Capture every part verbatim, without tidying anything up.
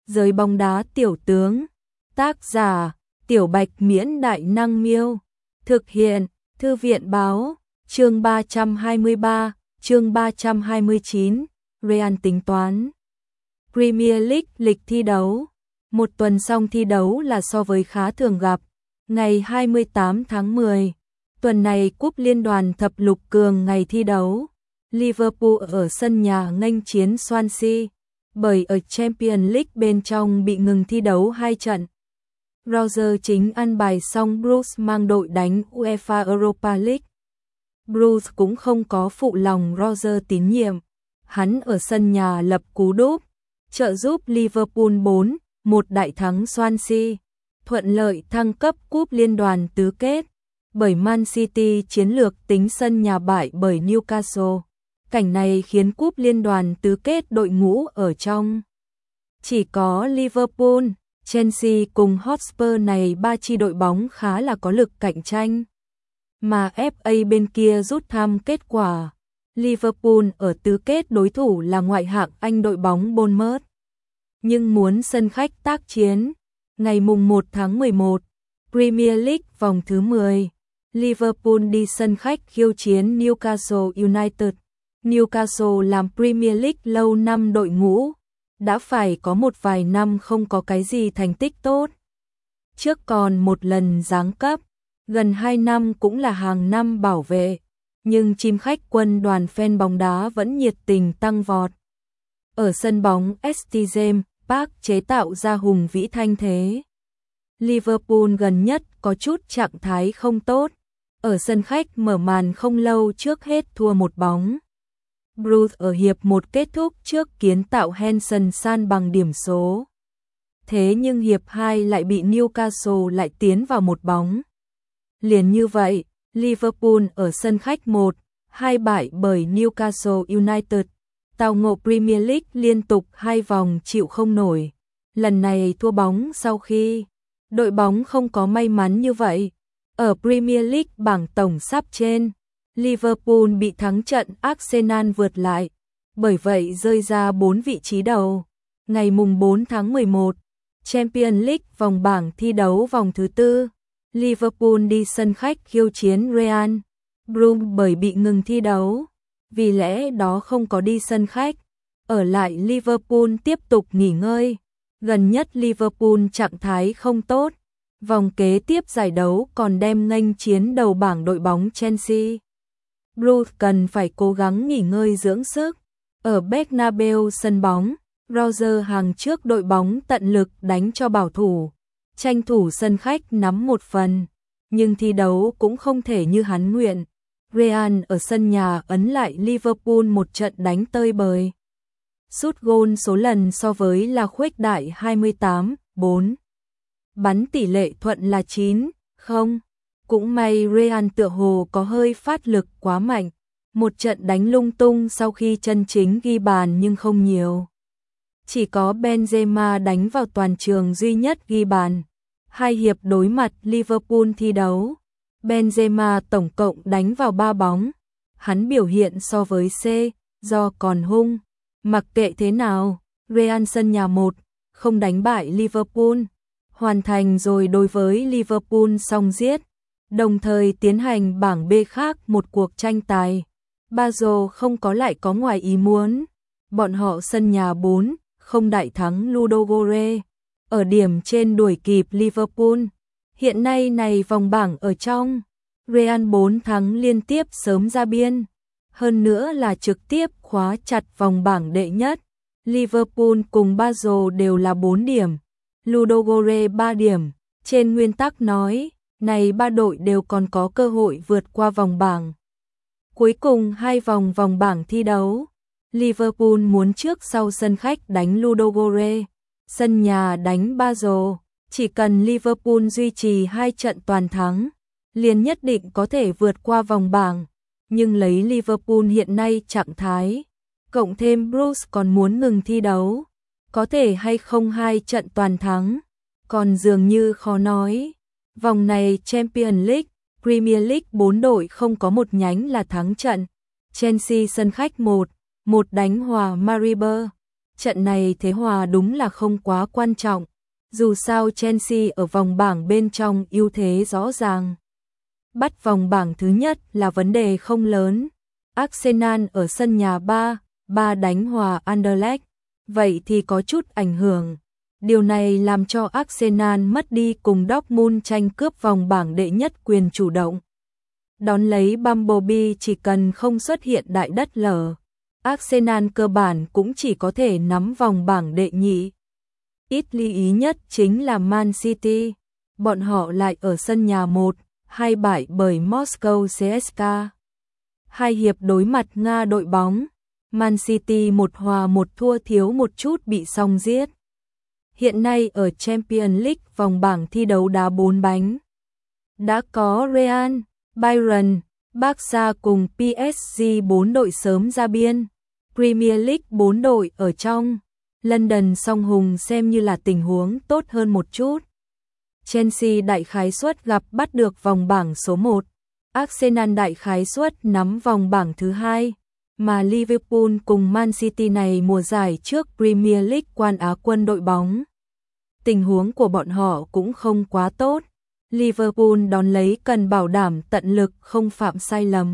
Giới bóng đá tiểu tướng. Tác giả: Tiểu Bạch Miễn Đại Năng Miêu. Thực hiện: Thư viện Báo. Chương ba trăm hai mươi ba, chương ba trăm hai mươi chín, Real tính toán. Premier League lịch thi đấu. Một tuần xong thi đấu là so với khá thường gặp. Ngày hai mươi tám tháng mười, tuần này cúp liên đoàn thập lục cường ngày thi đấu. Liverpool ở sân nhà nghênh chiến Swansea, bởi ở Champions League bên trong bị ngừng thi đấu hai trận. Roger chính ăn bài xong Bruce mang đội đánh UEFA Europa League. Bruce cũng không có phụ lòng Roger tín nhiệm. Hắn ở sân nhà lập cú đúp, trợ giúp Liverpool bốn một đại thắng Swansea, thuận lợi thăng cấp cúp liên đoàn tứ kết, bởi Man City chiến lược tính sân nhà bại bởi Newcastle. Cảnh này khiến cúp liên đoàn tứ kết đội ngũ ở trong chỉ có Liverpool, Chelsea cùng Hotspur này ba chi đội bóng khá là có lực cạnh tranh. Mà ép a bên kia rút thăm kết quả. Liverpool ở tứ kết đối thủ là ngoại hạng Anh đội bóng Bournemouth. Nhưng muốn sân khách tác chiến, ngày mùng một tháng mười một, Premier League vòng thứ mười, Liverpool đi sân khách khiêu chiến Newcastle United. Newcastle làm Premier League lâu năm đội ngũ, đã phải có một vài năm không có cái gì thành tích tốt. Trước còn một lần giáng cấp, gần hai năm cũng là hàng năm bảo vệ, nhưng chim khách quân đoàn fan bóng đá vẫn nhiệt tình tăng vọt. Ở sân bóng ét tê James Park chế tạo ra hùng vĩ thanh thế. Liverpool gần nhất có chút trạng thái không tốt, ở sân khách mở màn không lâu trước hết thua một bóng. Bruce ở hiệp một kết thúc trước kiến tạo Henderson san bằng điểm số. Thế nhưng hiệp hai lại bị Newcastle lại tiến vào một bóng. Liền như vậy, Liverpool ở sân khách một hai bại bởi Newcastle United, tao ngộ Premier League liên tục hai vòng chịu không nổi. Lần này thua bóng sau khi đội bóng không có may mắn như vậy. Ở Premier League bảng tổng sắp trên, Liverpool bị thắng trận Arsenal vượt lại, bởi vậy rơi ra bốn vị trí đầu. Ngày mùng bốn tháng mười một, Champions League vòng bảng thi đấu vòng thứ tư, Liverpool đi sân khách khiêu chiến Real. Bruce bởi bị ngừng thi đấu, vì lẽ đó không có đi sân khách, ở lại Liverpool tiếp tục nghỉ ngơi. Gần nhất Liverpool trạng thái không tốt, vòng kế tiếp giải đấu còn đem nghênh chiến đầu bảng đội bóng Chelsea. Bruce cần phải cố gắng nghỉ ngơi dưỡng sức. Ở Bernabeu sân bóng, Roger hàng trước đội bóng tận lực đánh cho bảo thủ, tranh thủ sân khách nắm một phần, nhưng thi đấu cũng không thể như hắn nguyện. Real ở sân nhà ấn lại Liverpool một trận đánh tơi bời. Sút gôn số lần so với là khuếch đại hai mươi tám bốn. Bắn tỷ lệ thuận là chín không. Cũng may Real tựa hồ có hơi phát lực quá mạnh. Một trận đánh lung tung sau khi chân chính ghi bàn nhưng không nhiều. Chỉ có Benzema đánh vào toàn trường duy nhất ghi bàn. Hai hiệp đối mặt Liverpool thi đấu, Benzema tổng cộng đánh vào ba bóng. Hắn biểu hiện so với C, do còn hung. Mặc kệ thế nào, Real sân nhà một không đánh bại Liverpool, hoàn thành rồi đối với Liverpool xong giết, đồng thời tiến hành bảng B khác một cuộc tranh tài. Basel không có lại có ngoài ý muốn, bọn họ sân nhà bốn không đại thắng Ludogorets, ở điểm trên đuổi kịp Liverpool. Hiện nay này vòng bảng ở trong, Real bốn thắng liên tiếp sớm ra biên, hơn nữa là trực tiếp khóa chặt vòng bảng đệ nhất. Liverpool cùng Basel đều là bốn điểm, Ludogorets ba điểm. Trên nguyên tắc nói, này ba đội đều còn có cơ hội vượt qua vòng bảng. Cuối cùng hai vòng vòng bảng thi đấu, Liverpool muốn trước sau sân khách đánh Ludogorets, sân nhà đánh Basel. Chỉ cần Liverpool duy trì hai trận toàn thắng, liền nhất định có thể vượt qua vòng bảng. Nhưng lấy Liverpool hiện nay trạng thái, cộng thêm Bruce còn muốn ngừng thi đấu, có thể hay không hai trận toàn thắng, còn dường như khó nói. Vòng này Champions League, Premier League bốn đội không có một nhánh là thắng trận. Chelsea sân khách một một đánh hòa Maribor. Trận này thế hòa đúng là không quá quan trọng, dù sao Chelsea ở vòng bảng bên trong ưu thế rõ ràng. Bắt vòng bảng thứ nhất là vấn đề không lớn. Arsenal ở sân nhà ba ba đánh hòa Anderlecht, vậy thì có chút ảnh hưởng. Điều này làm cho Arsenal mất đi cùng Dortmund tranh cướp vòng bảng đệ nhất quyền chủ động. Đón lấy Bumblebee chỉ cần không xuất hiện đại đất lở, Arsenal cơ bản cũng chỉ có thể nắm vòng bảng đệ nhị. Ít lưu ý nhất chính là Man City, bọn họ lại ở sân nhà một hai bại bởi Moscow xê ét ca. Hai hiệp đối mặt Nga đội bóng, Man City một hòa một thua thiếu một chút bị song giết. Hiện nay ở Champions League vòng bảng thi đấu đá bốn bánh. Đã có Real, Bayern, Barca cùng pê ét giê bốn đội sớm ra biên. Premier League bốn đội ở trong. London song hùng xem như là tình huống tốt hơn một chút. Chelsea đại khái suất gặp bắt được vòng bảng số một. Arsenal đại khái suất nắm vòng bảng thứ hai. Mà Liverpool cùng Man City này mùa giải trước Premier League quan Á quân đội bóng. Tình huống của bọn họ cũng không quá tốt. Liverpool đón lấy cần bảo đảm tận lực không phạm sai lầm,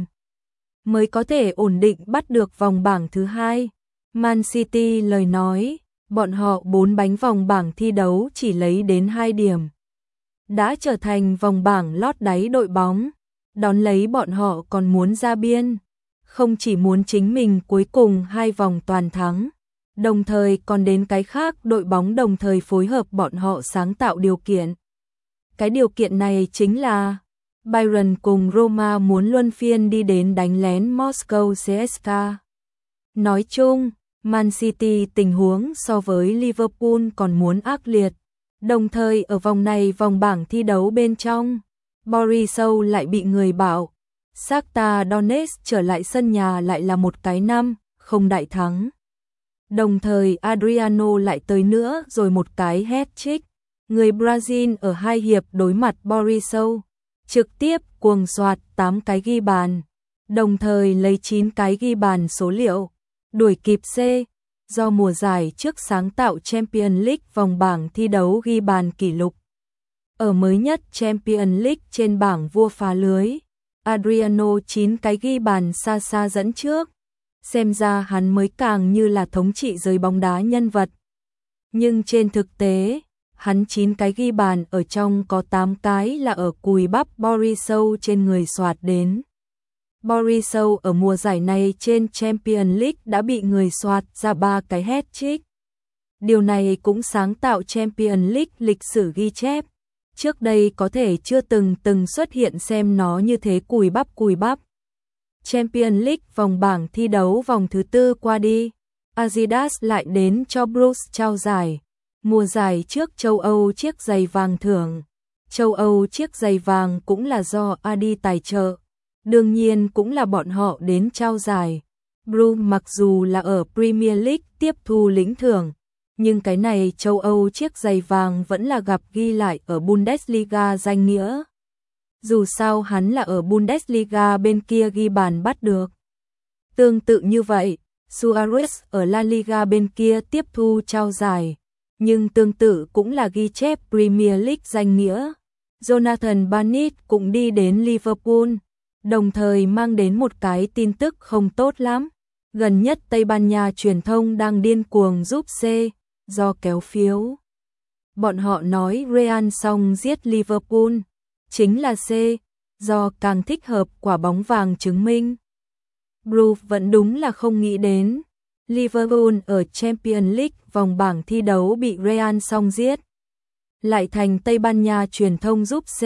mới có thể ổn định bắt được vòng bảng thứ hai. Man City lời nói, bọn họ bốn bánh vòng bảng thi đấu chỉ lấy đến hai điểm. Đã trở thành vòng bảng lót đáy đội bóng, đón lấy bọn họ còn muốn ra biên. Không chỉ muốn chính mình cuối cùng hai vòng toàn thắng, đồng thời còn đến cái khác đội bóng đồng thời phối hợp bọn họ sáng tạo điều kiện. Cái điều kiện này chính là Bayern cùng Roma muốn luân phiên đi đến đánh lén Moscow xê ét ca. Nói chung, Man City tình huống so với Liverpool còn muốn ác liệt. Đồng thời ở vòng này vòng bảng thi đấu bên trong, Borisov lại bị người bảo Shakhtar Donetsk trở lại sân nhà lại là một cái năm không đại thắng. Đồng thời Adriano lại tới nữa rồi một cái hat-trick. Người Brazil ở hai hiệp đối mặt Borisov, trực tiếp cuồng soạt tám cái ghi bàn, đồng thời lấy chín cái ghi bàn số liệu, đuổi kịp C, do mùa giải trước sáng tạo Champions League vòng bảng thi đấu ghi bàn kỷ lục. Ở mới nhất Champions League trên bảng vua phá lưới, Adriano chín cái ghi bàn xa xa dẫn trước, xem ra hắn mới càng như là thống trị giới bóng đá nhân vật. Nhưng trên thực tế, hắn chín cái ghi bàn ở trong có tám cái là ở cùi bắp Borisov trên người soạt đến. Borisov ở mùa giải này trên Champions League đã bị người soạt ra ba cái hat-trick. Điều này cũng sáng tạo Champions League lịch sử ghi chép. Trước đây có thể chưa từng từng xuất hiện xem nó như thế cùi bắp cùi bắp. Champions League vòng bảng thi đấu vòng thứ tư qua đi, Adidas lại đến cho Bruce trao giải. Mùa giải trước châu Âu chiếc giày vàng thưởng. Châu Âu chiếc giày vàng cũng là do Adi tài trợ. Đương nhiên cũng là bọn họ đến trao giải. Bruce mặc dù là ở Premier League tiếp thu lĩnh thưởng, nhưng cái này châu Âu chiếc giày vàng vẫn là gặp ghi lại ở Bundesliga danh nghĩa. Dù sao hắn là ở Bundesliga bên kia ghi bàn bắt được. Tương tự như vậy, Suarez ở La Liga bên kia tiếp thu trao giải, nhưng tương tự cũng là ghi chép Premier League danh nghĩa. Jonathan Barnett cũng đi đến Liverpool, đồng thời mang đến một cái tin tức không tốt lắm. Gần nhất Tây Ban Nha truyền thông đang điên cuồng giúp C, do kéo phiếu. Bọn họ nói Real xong giết Liverpool, chính là C, do càng thích hợp quả bóng vàng chứng minh. Bruce vẫn đúng là không nghĩ đến. Liverpool ở Champions League vòng bảng thi đấu bị Real xong giết. Lại thành Tây Ban Nha truyền thông giúp C,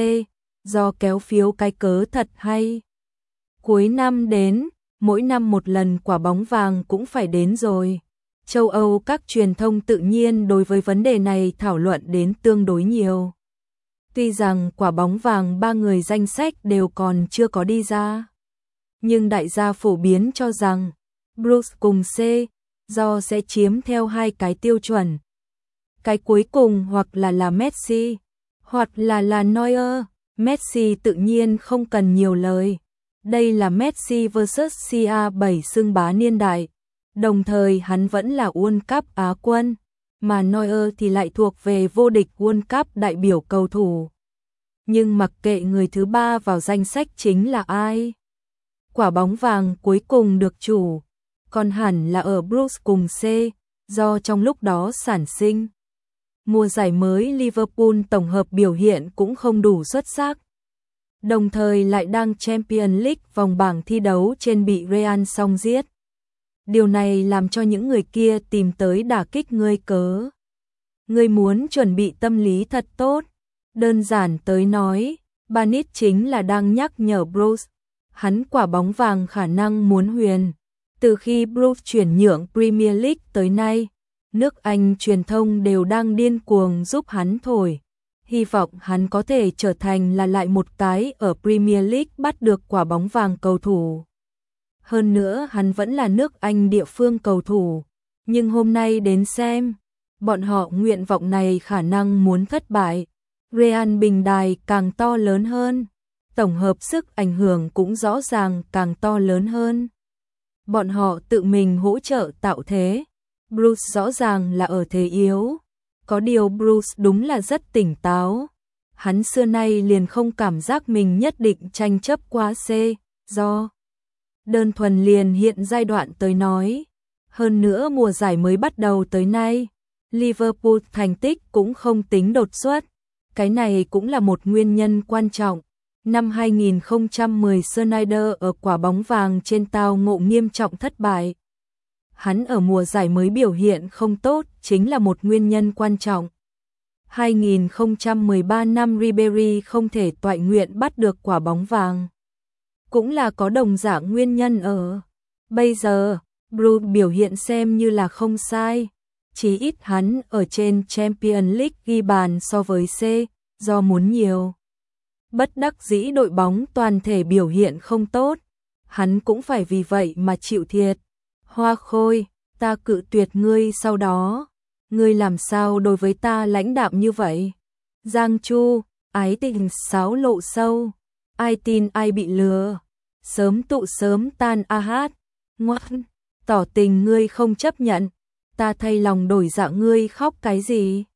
do kéo phiếu cái cớ thật hay. Cuối năm đến, mỗi năm một lần quả bóng vàng cũng phải đến rồi. Châu Âu các truyền thông tự nhiên đối với vấn đề này thảo luận đến tương đối nhiều. Tuy rằng quả bóng vàng ba người danh sách đều còn chưa có đi ra, nhưng đại gia phổ biến cho rằng Bruce cùng C, do sẽ chiếm theo hai cái tiêu chuẩn. Cái cuối cùng hoặc là là Messi, hoặc là là Neuer. Messi tự nhiên không cần nhiều lời. Đây là Messi versus xê a bảy xưng bá niên đại. Đồng thời hắn vẫn là World Cup Á quân, mà Neuer thì lại thuộc về vô địch World Cup đại biểu cầu thủ. Nhưng mặc kệ người thứ ba vào danh sách chính là ai, quả bóng vàng cuối cùng được chủ, còn hẳn là ở Bruce cùng C, do trong lúc đó sản sinh. Mùa giải mới Liverpool tổng hợp biểu hiện cũng không đủ xuất sắc. Đồng thời lại đang Champions League vòng bảng thi đấu trên bị Real song giết. Điều này làm cho những người kia tìm tới đả kích ngươi cớ. Ngươi muốn chuẩn bị tâm lý thật tốt. Đơn giản tới nói, Banit chính là đang nhắc nhở Bruce. Hắn quả bóng vàng khả năng muốn huyền. Từ khi Bruce chuyển nhượng Premier League tới nay, nước Anh truyền thông đều đang điên cuồng giúp hắn thổi. Hy vọng hắn có thể trở thành là lại một cái ở Premier League bắt được quả bóng vàng cầu thủ. Hơn nữa hắn vẫn là nước Anh địa phương cầu thủ. Nhưng hôm nay đến xem, bọn họ nguyện vọng này khả năng muốn thất bại. Real bình đài càng to lớn hơn. Tổng hợp sức ảnh hưởng cũng rõ ràng càng to lớn hơn. Bọn họ tự mình hỗ trợ tạo thế. Bruce rõ ràng là ở thế yếu. Có điều Bruce đúng là rất tỉnh táo. Hắn xưa nay liền không cảm giác mình nhất định tranh chấp qua C, do đơn thuần liền hiện giai đoạn tới nói. Hơn nữa mùa giải mới bắt đầu tới nay, Liverpool thành tích cũng không tính đột xuất. Cái này cũng là một nguyên nhân quan trọng. Năm hai nghìn không trăm mười Sneijder ở quả bóng vàng trên tao ngộ nghiêm trọng thất bại. Hắn ở mùa giải mới biểu hiện không tốt chính là một nguyên nhân quan trọng. hai nghìn không trăm mười ba năm Ribery không thể toại nguyện bắt được quả bóng vàng. Cũng là có đồng dạng nguyên nhân ở. Bây giờ, Bruce biểu hiện xem như là không sai. Chỉ ít hắn ở trên Champions League ghi bàn so với C, do muốn nhiều. Bất đắc dĩ đội bóng toàn thể biểu hiện không tốt. Hắn cũng phải vì vậy mà chịu thiệt. Hoa Khôi, ta cự tuyệt ngươi sau đó. Ngươi làm sao đối với ta lãnh đạm như vậy? Giang Chu, ái tình sáo lộ sâu. Ai tin ai bị lừa. Sớm tụ sớm tan a hát. Ngoan, tỏ tình ngươi không chấp nhận. Ta thay lòng đổi dạ ngươi khóc cái gì?